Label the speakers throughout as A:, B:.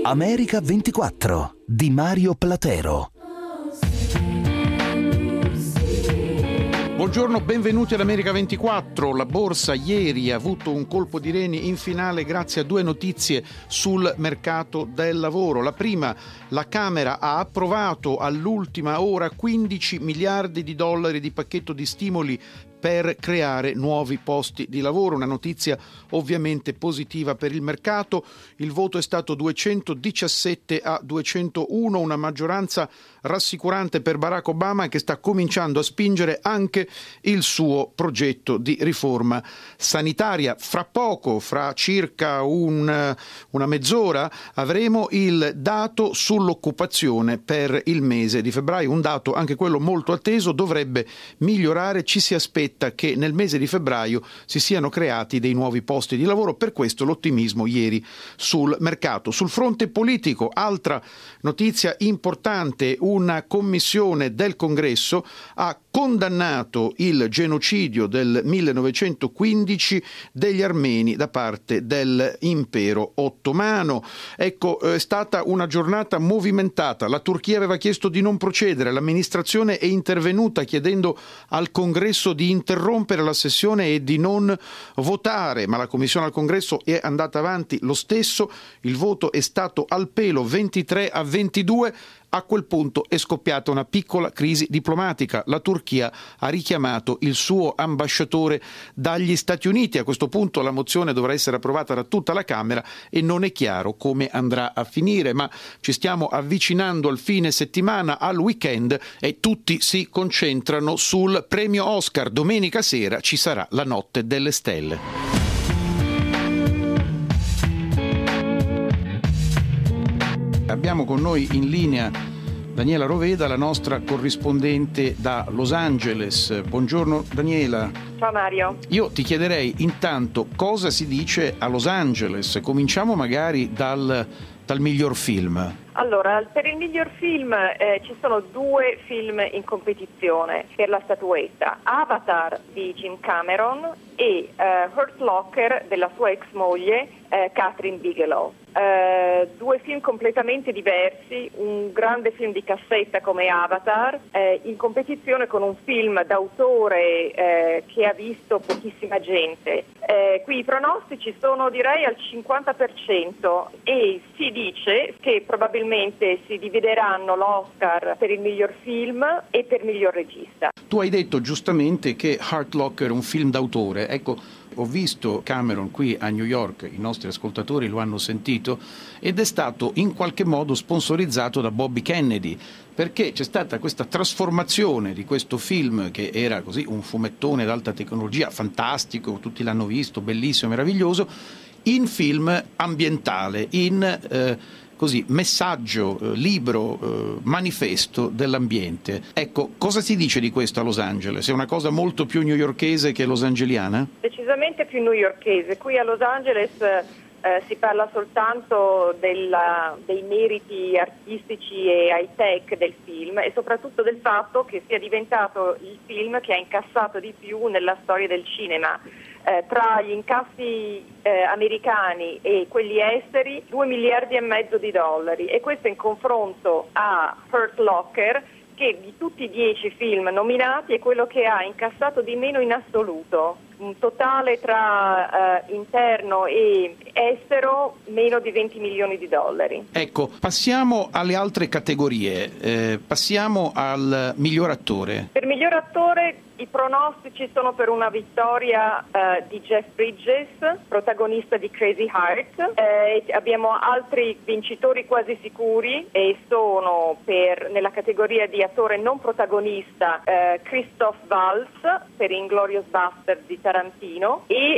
A: America 24 di Mario Platero.
B: Buongiorno, benvenuti ad America 24. La borsa ieri ha avuto un colpo di reni in finale grazie a due notizie sul mercato del lavoro. La prima, la Camera ha approvato all'ultima ora 15 miliardi di dollari di pacchetto di stimoli per creare nuovi posti di lavoro, una notizia ovviamente positiva per il mercato. Il voto è stato 217 a 201, una maggioranza rassicurante per Barack Obama che sta cominciando a spingere anche il suo progetto di riforma sanitaria. Fra poco, fra circa una mezz'ora, avremo il dato sull'occupazione per il mese di febbraio, un dato anche quello molto atteso, dovrebbe migliorare, ci si aspetta che nel mese di febbraio si siano creati dei nuovi posti di lavoro, per questo l'ottimismo ieri sul mercato. Sul fronte politico, altra notizia importante, una commissione del Congresso ha condannato il genocidio del 1915 degli armeni da parte dell'impero ottomano. Ecco, è stata una giornata movimentata. La Turchia aveva chiesto di non procedere, l'amministrazione è intervenuta chiedendo al Congresso di interrompere la sessione e di non votare, ma la commissione al Congresso è andata avanti lo stesso. Il voto è stato al pelo, 23 a 22. A quel punto è scoppiata una piccola crisi diplomatica. La Turchia ha richiamato il suo ambasciatore dagli Stati Uniti. A questo punto la mozione dovrà essere approvata da tutta la Camera e non è chiaro come andrà a finire, ma ci stiamo avvicinando al fine settimana, al weekend, e tutti si concentrano sul premio Oscar. Domenica sera ci sarà la Notte delle Stelle. Abbiamo con noi in linea Daniela Roveda, la nostra corrispondente da Los Angeles. Buongiorno Daniela.
C: Ciao Mario.
B: Io ti chiederei intanto cosa si dice a Los Angeles. Cominciamo magari dal miglior film.
C: Allora, per il miglior film ci sono due film in competizione per la statuetta: Avatar di Jim Cameron e Hurt Locker della sua ex moglie Catherine Bigelow. Due film completamente diversi, un grande film di cassetta come Avatar, in competizione con un film d'autore che ha visto pochissima gente. Qui i pronostici sono direi al 50% e si dice che probabilmente si divideranno l'Oscar per il miglior film e per il miglior regista.
B: Tu hai detto giustamente che Hurt Locker è un film d'autore. Ecco, ho visto Cameron qui a New York, i nostri ascoltatori lo hanno sentito, ed è stato in qualche modo sponsorizzato da Bobby Kennedy, perché c'è stata questa trasformazione di questo film che era così un fumettone d'alta tecnologia, fantastico, tutti l'hanno visto, bellissimo, meraviglioso, in film ambientale, in così messaggio, libro, manifesto dell'ambiente. Ecco, cosa si dice di questo a Los Angeles? È una cosa molto più newyorkese che losangeliana?
C: Decisamente più newyorkese. Qui a Los Angeles si parla soltanto dei meriti artistici e high-tech del film e soprattutto del fatto che sia diventato il film che ha incassato di più nella storia del cinema. Tra gli incassi americani e quelli esteri 2 miliardi e mezzo di dollari, e questo in confronto a Hurt Locker, che di tutti i 10 film nominati è quello che ha incassato di meno in assoluto, un totale tra interno e estero meno di 20 milioni di dollari.
B: Ecco, passiamo alle altre categorie, passiamo al miglior attore.
C: Per miglior attore i pronostici sono per una vittoria di Jeff Bridges, protagonista di Crazy Heart. Abbiamo altri vincitori quasi sicuri e sono nella categoria di attore non protagonista Christoph Waltz per Inglourious Basterds di Tarantino e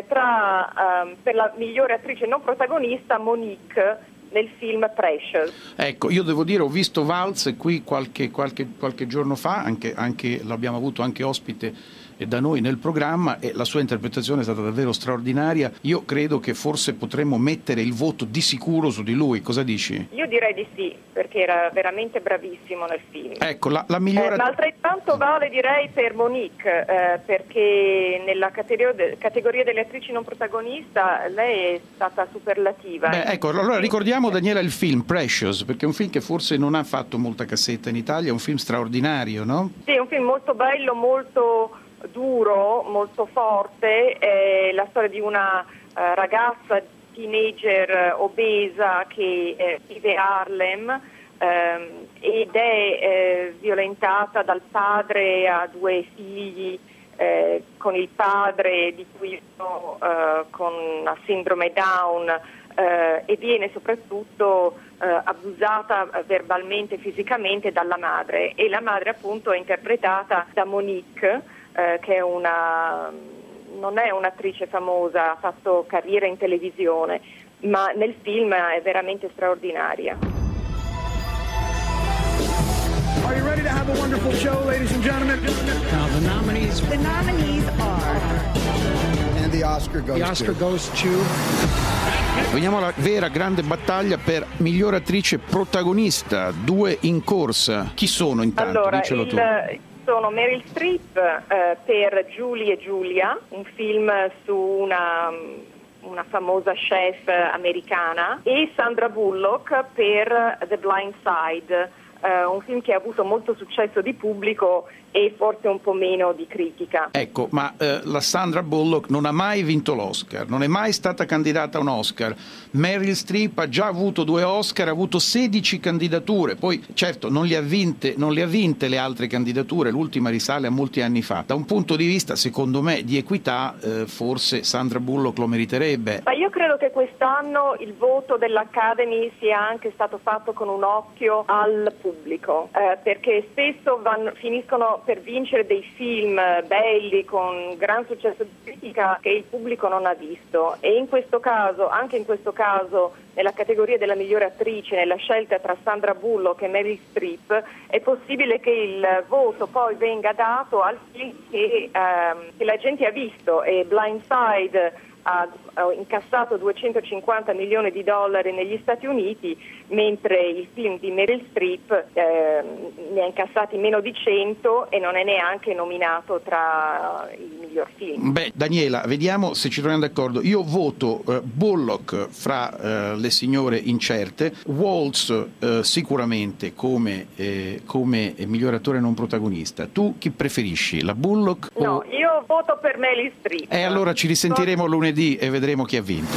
C: per la migliore attrice non protagonista Monique nel film Precious.
B: Ecco, io devo dire, ho visto Waltz qui qualche giorno fa, anche l'abbiamo avuto anche ospite da noi nel programma, e la sua interpretazione è stata davvero straordinaria. Io credo che forse potremmo mettere il voto di sicuro su di lui. Cosa dici?
C: Io direi di sì, perché era veramente bravissimo nel film.
B: Ecco, la migliore...
C: ma altrettanto vale direi per Monique, perché nella categoria delle attrici non protagonista lei è stata superlativa.
B: Ecco, allora ricordiamo Vediamo, Daniela, il film Precious, perché è un film che forse non ha fatto molta cassetta in Italia, è un film straordinario, no?
C: Sì, è un film molto bello, molto duro, molto forte, è la storia di una ragazza teenager obesa che vive a Harlem ed è violentata dal padre, ha 2 figli con il padre di cui con la sindrome Down e viene soprattutto abusata verbalmente e fisicamente dalla madre, e la madre appunto è interpretata da Monique, che è non è un'attrice famosa, ha fatto carriera in televisione, ma nel film è veramente straordinaria.
D: Are you ready to have a wonderful show, ladies and gentlemen?
E: Now the nominees
D: are. And the Oscar goes to.
B: Veniamo alla vera grande battaglia per miglior attrice protagonista, 2 in corsa. Chi sono intanto?
C: Allora,
B: dicelo tu.
C: Sono Meryl Streep per Julie e Julia, un film su una famosa chef americana, e Sandra Bullock per The Blind Side, un film che ha avuto molto successo di pubblico e forse un po' meno di critica.
B: Ecco, ma la Sandra Bullock non ha mai vinto l'Oscar, non è mai stata candidata a un Oscar. Meryl Streep ha già avuto 2 Oscar, ha avuto 16 candidature, poi certo non le ha vinte le altre candidature, l'ultima risale a molti anni fa. Da un punto di vista, secondo me, di equità, forse Sandra Bullock lo meriterebbe.
C: Ma io credo che quest'anno il voto dell'Academy sia anche stato fatto con un occhio al pubblico, perché spesso finiscono per vincere dei film belli con gran successo di critica che il pubblico non ha visto, e in questo caso, anche in questo caso, nella categoria della migliore attrice, nella scelta tra Sandra Bullock e Meryl Streep, è possibile che il voto poi venga dato al film che la gente ha visto, e Blindside ha incassato $250 milioni negli Stati Uniti, mentre il film di Meryl Streep ne ha incassati meno di 100 e non è neanche nominato tra i miglior film.
B: Beh, Daniela, vediamo se ci troviamo d'accordo. Io voto Bullock fra le signore incerte, Waltz sicuramente come miglior attore non protagonista. Tu chi preferisci, la Bullock?
C: No, io voto per Meryl Streep.
B: Allora ci risentiremo lunedì e vedremo chi ha vinto.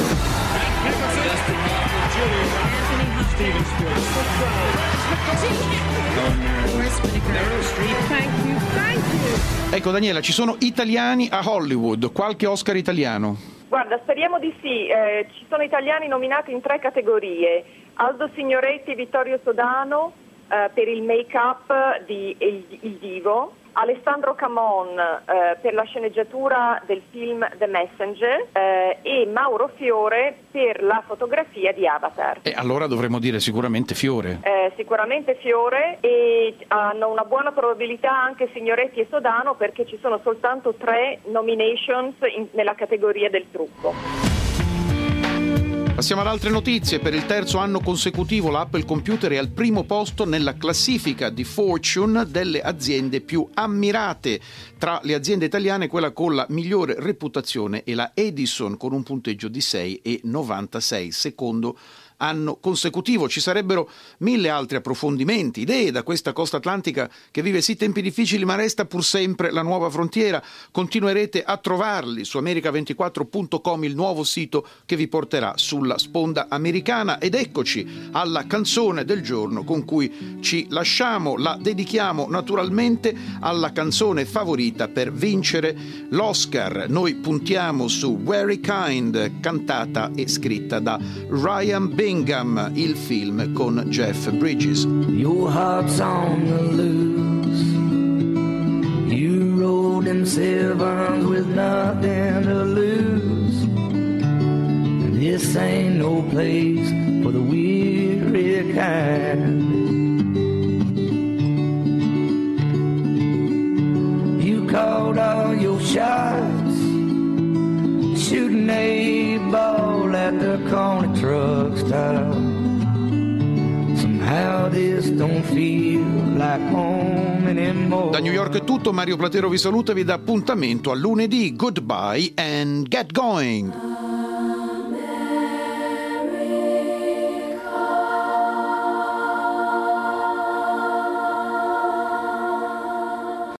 B: Ecco, Daniela, ci sono italiani a Hollywood, qualche Oscar italiano?
C: Guarda, speriamo di sì. Ci sono italiani nominati in 3 categorie: Aldo Signoretti e Vittorio Sodano per il make-up di Il Divo, Alessandro Camon per la sceneggiatura del film The Messenger e Mauro Fiore per la fotografia di Avatar.
B: E allora dovremmo dire sicuramente Fiore.
C: Sicuramente Fiore, e hanno una buona probabilità anche Signoretti e Sodano, perché ci sono soltanto 3 nominations nella categoria del trucco.
B: Passiamo ad altre notizie. Per il 3° anno consecutivo la Apple Computer è al primo posto nella classifica di Fortune delle aziende più ammirate. Tra le aziende italiane quella con la migliore reputazione è la Edison, con un punteggio di 6,96, secondo anno consecutivo. Ci sarebbero 1000 altri approfondimenti, idee da questa costa atlantica che vive sì tempi difficili ma resta pur sempre la nuova frontiera. Continuerete a trovarli su america24.com, il nuovo sito che vi porterà sulla sponda americana. Ed eccoci alla canzone del giorno con cui ci lasciamo. La dedichiamo naturalmente alla canzone favorita per vincere l'Oscar. Noi puntiamo su Very Kind, cantata e scritta da Ryan Bingham, il film con Jeff Bridges.
F: Your heart's on the loose. You rode them sevens with nothing to lose. This ain't no place for the weary kind. You called all your shots, shooting a ball at the corner truck stop. Somehow this don't feel like home anymore.
B: Da New York è tutto, Mario Platero vi saluta e vi dà appuntamento a lunedì. Goodbye and get going.